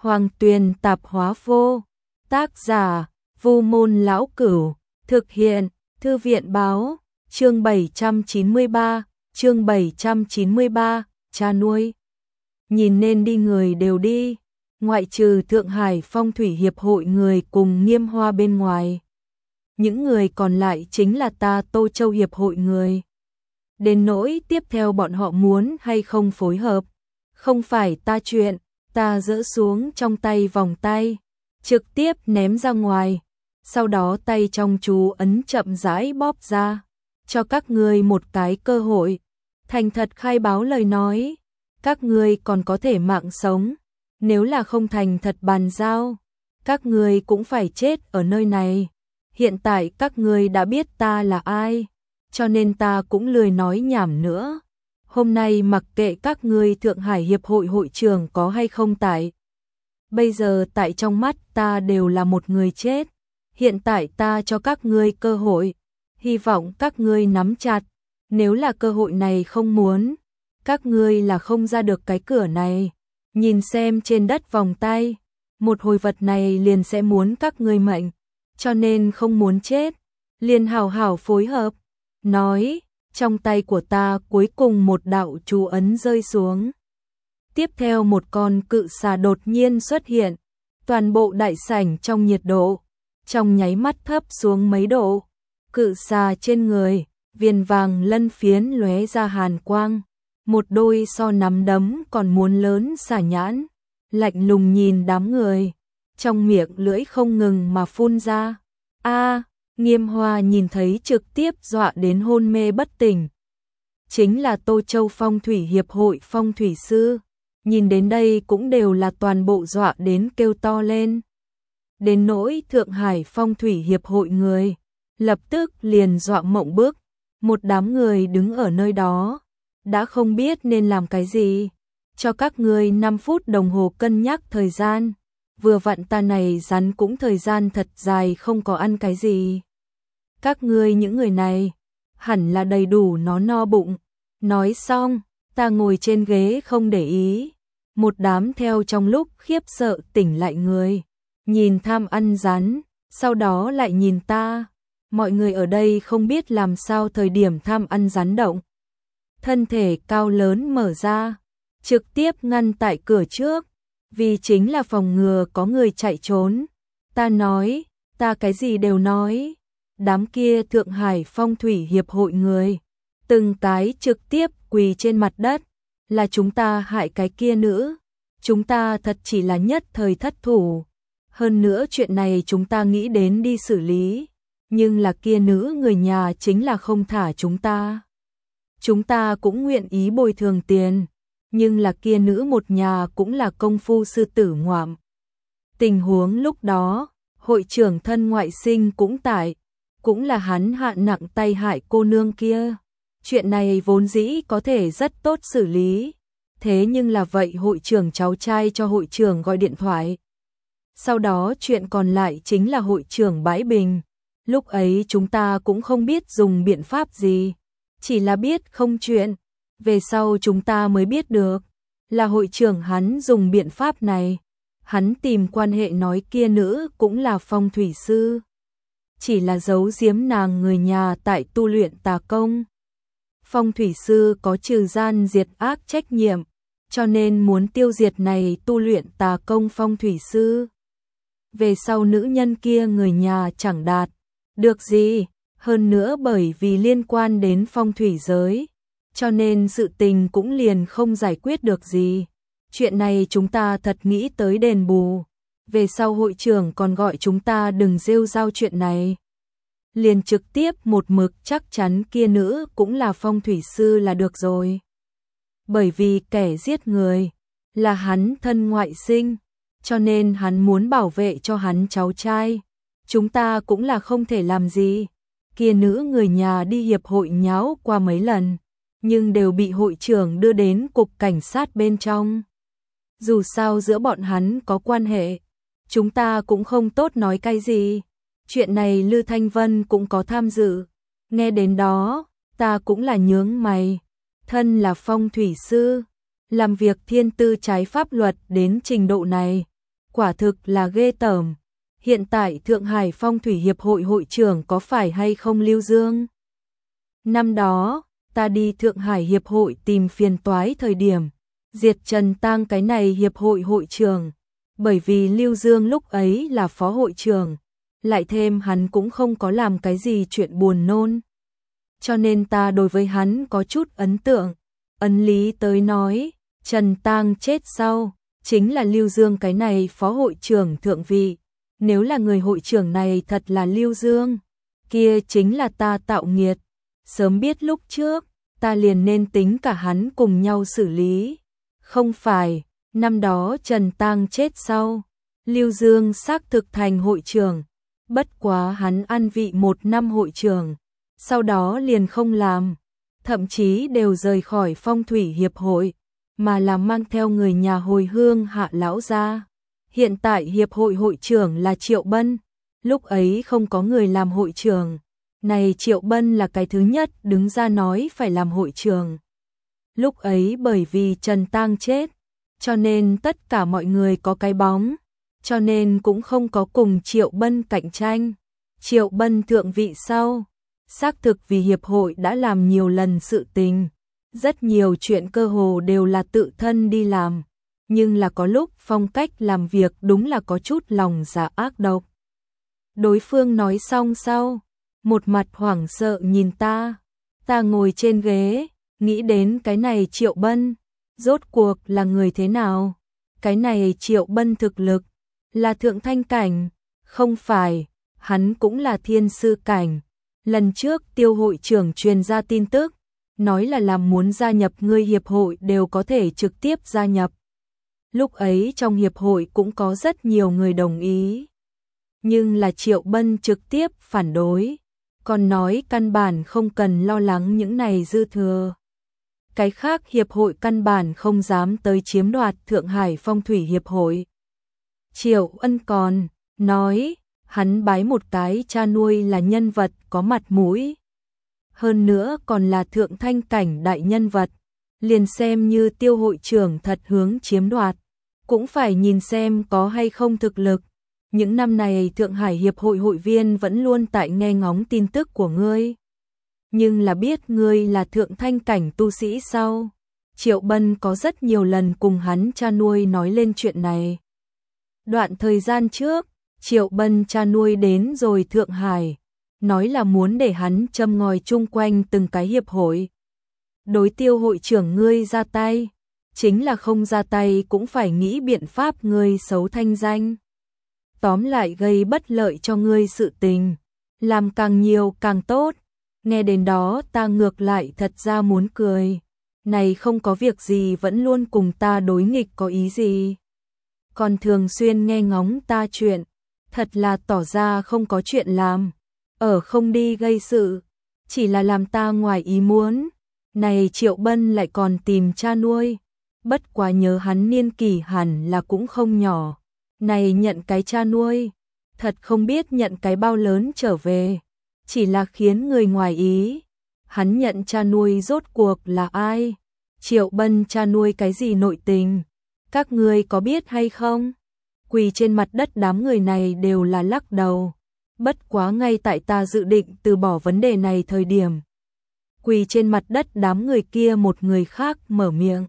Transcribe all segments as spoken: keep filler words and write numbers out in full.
Hoàng Tuyền Tạp Hóa Vô. Tác giả: Vu Môn Lão Cửu. Thực hiện: Thư viện báo. Chương bảy trăm chín mươi ba, chương bảy trăm chín mươi ba, cha nuôi. Nhìn nên đi người đều đi, ngoại trừ Thượng Hải Phong thủy hiệp hội người cùng Nghiêm Hoa bên ngoài. Những người còn lại chính là ta Tô Châu hiệp hội người. Đến nỗi tiếp theo bọn họ muốn hay không phối hợp, không phải ta chuyện. Ta giỡ xuống trong tay vòng tay, trực tiếp ném ra ngoài, sau đó tay trong chú ấn chậm rãi bóp ra, cho các ngươi một cái cơ hội, thành thật khai báo lời nói, các ngươi còn có thể mạng sống, nếu là không thành thật bàn giao, các ngươi cũng phải chết ở nơi này. Hiện tại các ngươi đã biết ta là ai, cho nên ta cũng lười nói nhảm nữa. Hôm nay mặc kệ các ngươi Thượng Hải Hiệp hội hội trưởng có hay không tại. Bây giờ tại trong mắt ta đều là một người chết. Hiện tại ta cho các ngươi cơ hội. Hy vọng các ngươi nắm chặt. Nếu là cơ hội này không muốn, các ngươi là không ra được cái cửa này. Nhìn xem trên đất vòng tay, một hồi vật này liền sẽ muốn các ngươi mệnh. Cho nên không muốn chết, liền hảo hảo phối hợp. Nói. Trong tay của ta cuối cùng một đạo chú ấn rơi xuống. Tiếp theo một con cự xà đột nhiên xuất hiện. Toàn bộ đại sảnh trong nhiệt độ, trong nháy mắt thấp xuống mấy độ. Cự xà trên người, viền vàng lân phiến lóe ra hàn quang. Một đôi so nắm đấm còn muốn lớn xà nhãn. Lạnh lùng nhìn đám người. Trong miệng lưỡi không ngừng mà phun ra. A Nghiêm Hoa nhìn thấy trực tiếp dọa đến hôn mê bất tỉnh. Chính là Tô Châu Phong thủy hiệp hội phong thủy sư. Nhìn đến đây cũng đều là toàn bộ dọa đến kêu to lên. Đến nỗi Thượng Hải Phong thủy hiệp hội người, lập tức liền dọa mộng bức. Một đám người đứng ở nơi đó, đã không biết nên làm cái gì. Cho các ngươi năm phút đồng hồ cân nhắc thời gian. Vừa vặn ta này rắn cũng thời gian thật dài không có ăn cái gì. Các ngươi những người này, hẳn là đầy đủ nó no bụng. Nói xong, ta ngồi trên ghế không để ý. Một đám theo trong lúc khiếp sợ tỉnh lại người. Nhìn tham ăn rắn, sau đó lại nhìn ta. Mọi người ở đây không biết làm sao thời điểm tham ăn rắn động. Thân thể cao lớn mở ra, trực tiếp ngăn tại cửa trước. Vì chính là phòng ngừa có người chạy trốn. Ta nói, ta cái gì đều nói. Đám kia Thượng Hải Phong thủy hiệp hội người, từng cái trực tiếp quỳ trên mặt đất. Là chúng ta hại cái kia nữ. Chúng ta thật chỉ là nhất thời thất thủ. Hơn nữa chuyện này chúng ta nghĩ đến đi xử lý. Nhưng là kia nữ người nhà chính là không thả chúng ta. Chúng ta cũng nguyện ý bồi thường tiền. Nhưng là kia nữ một nhà cũng là công phu sư tử ngoạm. Tình huống lúc đó, hội trưởng thân ngoại sinh cũng tại, cũng là hắn hạ nặng tay hại cô nương kia. Chuyện này vốn dĩ có thể rất tốt xử lý. Thế nhưng là vậy hội trưởng cháu trai cho hội trưởng gọi điện thoại. Sau đó chuyện còn lại chính là hội trưởng bãi bình. Lúc ấy chúng ta cũng không biết dùng biện pháp gì. Chỉ là biết không chuyện. Về sau chúng ta mới biết được, là hội trưởng hắn dùng biện pháp này. Hắn tìm quan hệ nói kia nữ cũng là phong thủy sư. Chỉ là giấu giếm nàng người nhà tại tu luyện tà công. Phong thủy sư có trừ gian diệt ác trách nhiệm, cho nên muốn tiêu diệt này tu luyện tà công phong thủy sư. Về sau nữ nhân kia người nhà chẳng đạt được gì, hơn nữa bởi vì liên quan đến phong thủy giới. Cho nên sự tình cũng liền không giải quyết được gì. Chuyện này chúng ta thật nghĩ tới đền bù. Về sau hội trưởng còn gọi chúng ta đừng rêu rao chuyện này. Liền trực tiếp một mực chắc chắn kia nữ cũng là phong thủy sư là được rồi. Bởi vì kẻ giết người là hắn thân ngoại sinh, cho nên hắn muốn bảo vệ cho hắn cháu trai. Chúng ta cũng là không thể làm gì. Kia nữ người nhà đi hiệp hội nháo qua mấy lần, nhưng đều bị hội trưởng đưa đến cục cảnh sát bên trong. Dù sao giữa bọn hắn có quan hệ, chúng ta cũng không tốt nói cái gì. Chuyện này Lư Thanh Vân cũng có tham dự. Nghe đến đó, ta cũng là nhướng mày. Thân là phong thủy sư, làm việc thiên tư trái pháp luật đến trình độ này, quả thực là ghê tởm. Hiện tại Thượng Hải Phong Thủy Hiệp hội hội trưởng có phải hay không Lưu Dương? Năm đó, ta đi Thượng Hải Hiệp hội tìm phiền toái thời điểm, diệt Trần Tang cái này hiệp hội hội trưởng, bởi vì Lưu Dương lúc ấy là phó hội trưởng, lại thêm hắn cũng không có làm cái gì chuyện buồn nôn. Cho nên ta đối với hắn có chút ấn tượng. Ấn lý tới nói, Trần Tang chết sau, chính là Lưu Dương cái này phó hội trưởng thượng vị. Nếu là người hội trưởng này thật là Lưu Dương, kia chính là ta tạo nghiệt. Sớm biết lúc trước, ta liền nên tính cả hắn cùng nhau xử lý. Không phải, năm đó Trần Tang chết sau, Lưu Dương xác thực thành hội trưởng, bất quá hắn ăn vị một năm hội trưởng, sau đó liền không làm, thậm chí đều rời khỏi Phong Thủy Hiệp hội, mà là mang theo người nhà hồi hương Hạ lão gia. Hiện tại hiệp hội hội trưởng là Triệu Bân, lúc ấy không có người làm hội trưởng, này Triệu Bân là cái thứ nhất đứng ra nói phải làm hội trưởng. Lúc ấy bởi vì Trần Tang chết, cho nên tất cả mọi người có cái bóng, cho nên cũng không có cùng Triệu Bân cạnh tranh. Triệu Bân thượng vị sau, xác thực vì hiệp hội đã làm nhiều lần sự tình, rất nhiều chuyện cơ hồ đều là tự thân đi làm, nhưng là có lúc phong cách làm việc đúng là có chút lòng dạ ác độc. Đối phương nói xong sau, một mặt hoảng sợ nhìn ta, ta ngồi trên ghế, nghĩ đến cái này Triệu Bân, rốt cuộc là người thế nào? Cái này Triệu Bân thực lực, là thượng thanh cảnh, không phải, hắn cũng là thiên sư cảnh. Lần trước Tiêu hội trưởng truyền ra tin tức, nói là làm muốn gia nhập ngươi hiệp hội đều có thể trực tiếp gia nhập. Lúc ấy trong hiệp hội cũng có rất nhiều người đồng ý. Nhưng là Triệu Bân trực tiếp phản đối, còn nói căn bản không cần lo lắng những này dư thừa. Cái khác hiệp hội căn bản không dám tới chiếm đoạt Thượng Hải Phong Thủy Hiệp hội. Triệu Ân còn nói, hắn bái một cái cha nuôi là nhân vật có mặt mũi. Hơn nữa còn là thượng thanh cảnh đại nhân vật, liền xem như Tiêu hội trưởng thật hướng chiếm đoạt, cũng phải nhìn xem có hay không thực lực. Những năm này Thượng Hải Hiệp hội hội viên vẫn luôn tại nghe ngóng tin tức của ngươi. Nhưng là biết ngươi là thượng thanh cảnh tu sĩ sau. Triệu Bân có rất nhiều lần cùng hắn cha nuôi nói lên chuyện này. Đoạn thời gian trước, Triệu Bân cha nuôi đến rồi Thượng Hải, nói là muốn để hắn châm ngòi chung quanh từng cái hiệp hội. Đối Tiêu hội trưởng ngươi ra tay, chính là không ra tay cũng phải nghĩ biện pháp ngươi xấu thanh danh. Tóm lại gây bất lợi cho ngươi sự tình, làm càng nhiều càng tốt. Nghe đến đó ta ngược lại thật ra muốn cười. Này không có việc gì vẫn luôn cùng ta đối nghịch có ý gì. Còn thường xuyên nghe ngóng ta chuyện, thật là tỏ ra không có chuyện làm. Ở không đi gây sự, chỉ là làm ta ngoài ý muốn. Này Triệu Bân lại còn tìm cha nuôi, bất quá nhớ hắn niên kỷ hẳn là cũng không nhỏ. Này nhận cái cha nuôi, thật không biết nhận cái bao lớn trở về, chỉ là khiến người ngoài ý. Hắn nhận cha nuôi rốt cuộc là ai? Triệu Bân cha nuôi cái gì nội tình? Các ngươi có biết hay không? Quỳ trên mặt đất đám người này đều là lắc đầu. Bất quá ngay tại ta dự định từ bỏ vấn đề này thời điểm. Quỳ trên mặt đất đám người kia một người khác mở miệng.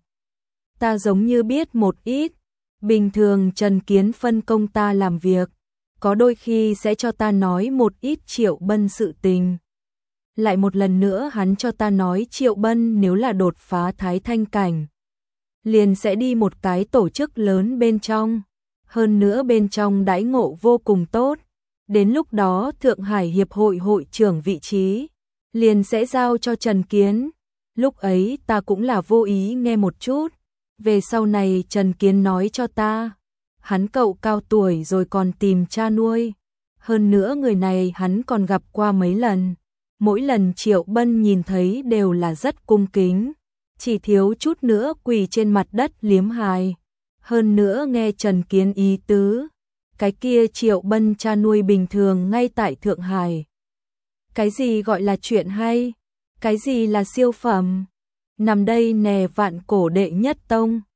Ta giống như biết một ít. Bình thường Trần Kiến phân công ta làm việc, có đôi khi sẽ cho ta nói một ít Triệu Bân sự tình. Lại một lần nữa hắn cho ta nói Triệu Bân nếu là đột phá thái thanh cảnh, liền sẽ đi một cái tổ chức lớn bên trong, hơn nữa bên trong đãi ngộ vô cùng tốt. Đến lúc đó Thượng Hải Hiệp hội hội trưởng vị trí, liền sẽ giao cho Trần Kiến. Lúc ấy ta cũng là vô ý nghe một chút. Về sau này Trần Kiến nói cho ta, hắn cậu cao tuổi rồi còn tìm cha nuôi. Hơn nữa người này hắn còn gặp qua mấy lần. Mỗi lần Triệu Bân nhìn thấy đều là rất cung kính, chỉ thiếu chút nữa quỳ trên mặt đất liếm hài. Hơn nữa nghe Trần Kiến ý tứ, cái kia Triệu Bân cha nuôi bình thường ngay tại Thượng Hải. Cái gì gọi là chuyện hay? Cái gì là siêu phẩm? Nằm đây nè vạn cổ đệ nhất tông,